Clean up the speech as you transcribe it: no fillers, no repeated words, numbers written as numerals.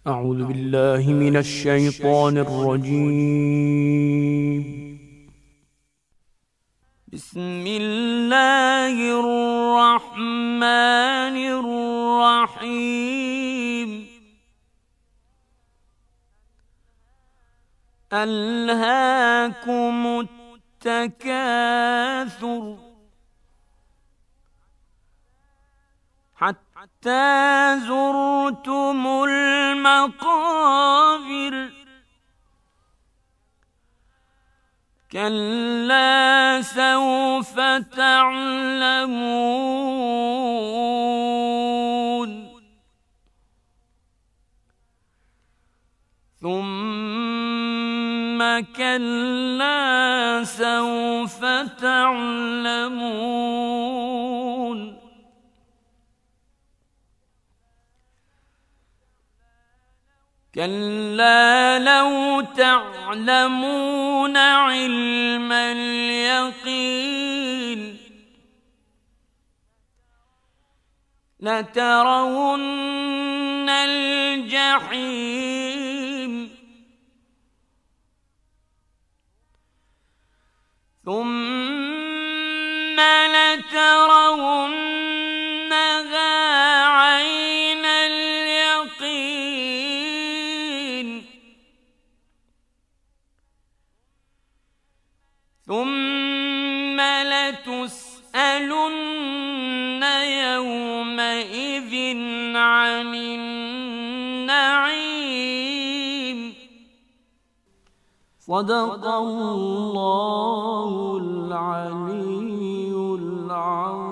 أعوذ بالله من الشيطان الرجيم. بسم الله الرحمن الرحيم. ألهاكم التكاثر حتى زرتم المقابر. كلا سوف تعلمون ثم كلا سوف تعلمون كلا لو تعلمون علم اليقين لترون الجحيم ثم لترونها عين اليقين ثم لتسألن يومئذ عن النعيم. صدق الله العلي العظيم.